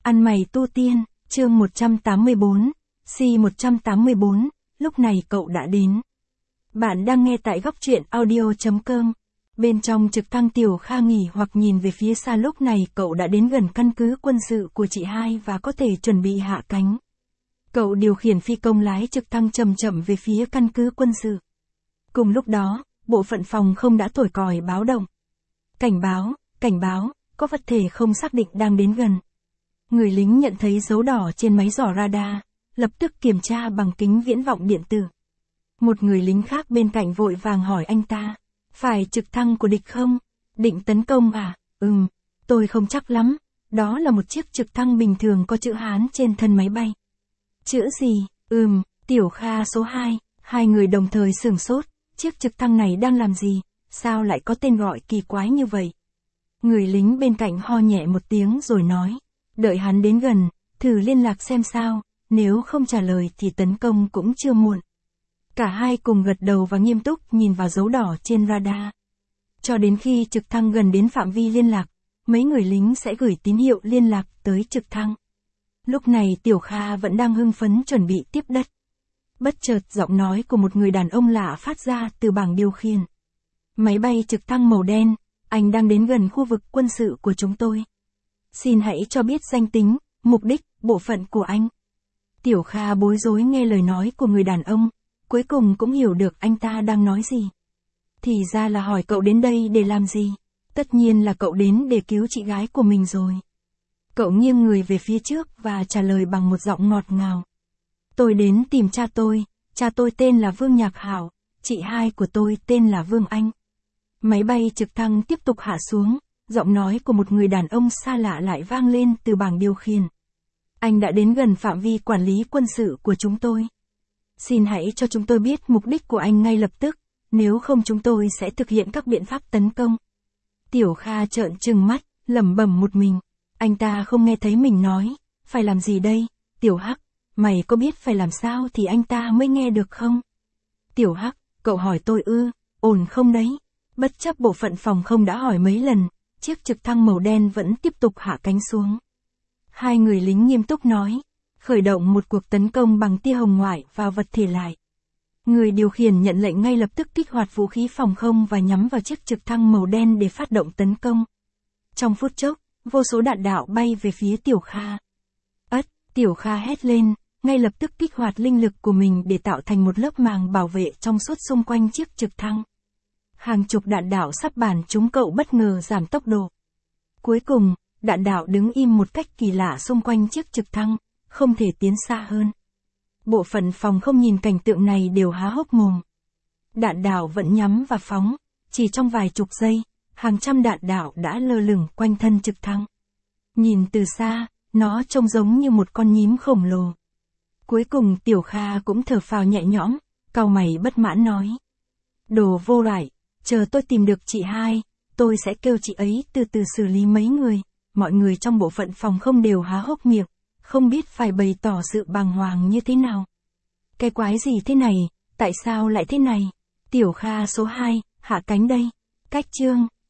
Ăn mày tu tiên, chương 184, C184, lúc này cậu đã đến. Bạn đang nghe tại góc truyện audio.com. Bên trong trực thăng Tiểu Kha nghỉ hoặc nhìn về phía xa, lúc này cậu đã đến gần căn cứ quân sự của chị hai và có thể chuẩn bị hạ cánh. Cậu điều khiển phi công lái trực thăng chậm chậm về phía căn cứ quân sự. Cùng lúc đó, bộ phận phòng không đã thổi còi báo động. Cảnh báo, có vật thể không xác định đang đến gần. Người lính nhận thấy dấu đỏ trên máy dò radar, lập tức kiểm tra bằng kính viễn vọng điện tử. Một người lính khác bên cạnh vội vàng hỏi anh ta, phải trực thăng của địch không? Định tấn công à? Tôi không chắc lắm, đó là một chiếc trực thăng bình thường có chữ Hán trên thân máy bay. Chữ gì? Tiểu Kha số 2, hai người đồng thời sửng sốt, chiếc trực thăng này đang làm gì? Sao lại có tên gọi kỳ quái như vậy? Người lính bên cạnh ho nhẹ một tiếng rồi nói, đợi hắn đến gần, thử liên lạc xem sao, nếu không trả lời thì tấn công cũng chưa muộn. Cả hai cùng gật đầu và nghiêm túc nhìn vào dấu đỏ trên radar. Cho đến khi trực thăng gần đến phạm vi liên lạc, mấy người lính sẽ gửi tín hiệu liên lạc tới trực thăng. Lúc này Tiểu Kha vẫn đang hưng phấn chuẩn bị tiếp đất. Bất chợt giọng nói của một người đàn ông lạ phát ra từ bảng điều khiển. Máy bay trực thăng màu đen, anh đang đến gần khu vực quân sự của chúng tôi. Xin hãy cho biết danh tính, mục đích, bộ phận của anh. Tiểu Kha bối rối nghe lời nói của người đàn ông, cuối cùng cũng hiểu được anh ta đang nói gì. Thì ra là hỏi cậu đến đây để làm gì? Tất nhiên là cậu đến để cứu chị gái của mình rồi. Cậu nghiêng người về phía trước và trả lời bằng một giọng ngọt ngào. Tôi đến tìm cha tôi tên là Vương Nhạc Hảo, chị hai của tôi tên là Vương Anh. Máy bay trực thăng tiếp tục hạ xuống, giọng nói của một người đàn ông xa lạ lại vang lên từ bảng điều khiển. Anh đã đến gần phạm vi quản lý quân sự của chúng tôi. Xin hãy cho chúng tôi biết mục đích của anh ngay lập tức, nếu không chúng tôi sẽ thực hiện các biện pháp tấn công. Tiểu Kha trợn trừng mắt, lẩm bẩm một mình. Anh ta không nghe thấy mình nói, phải làm gì đây, Tiểu Hắc, mày có biết phải làm sao thì anh ta mới nghe được không? Tiểu Hắc, cậu hỏi tôi ổn không đấy? Bất chấp bộ phận phòng không đã hỏi mấy lần, chiếc trực thăng màu đen vẫn tiếp tục hạ cánh xuống. Hai người lính nghiêm túc nói, khởi động một cuộc tấn công bằng tia hồng ngoại vào vật thể lại. Người điều khiển nhận lệnh ngay lập tức kích hoạt vũ khí phòng không và nhắm vào chiếc trực thăng màu đen để phát động tấn công. Trong phút chốc, vô số đạn đạo bay về phía Tiểu Kha. Tiểu Kha hét lên, ngay lập tức kích hoạt linh lực của mình để tạo thành một lớp màng bảo vệ trong suốt xung quanh chiếc trực thăng. Hàng chục đạn đạo sắp bắn trúng cậu bất ngờ giảm tốc độ. Cuối cùng, đạn đạo đứng im một cách kỳ lạ xung quanh chiếc trực thăng, không thể tiến xa hơn. Bộ phận phòng không nhìn cảnh tượng này đều há hốc mồm. Đạn đạo vẫn nhắm và phóng, chỉ trong vài chục giây, hàng trăm đạn đạo đã lơ lửng quanh thân trực thăng. Nhìn từ xa, nó trông giống như một con nhím khổng lồ. Cuối cùng Tiểu Kha cũng thở phào nhẹ nhõm, cau mày bất mãn nói. Đồ vô lại, chờ tôi tìm được chị hai, tôi sẽ kêu chị ấy từ từ xử lý mấy người. Mọi người trong bộ phận phòng không đều há hốc miệng, không biết phải bày tỏ sự bàng hoàng như thế nào. Cái quái gì thế này, tại sao lại thế này? Tiểu Kha số 2, hạ cánh đây. Cách chương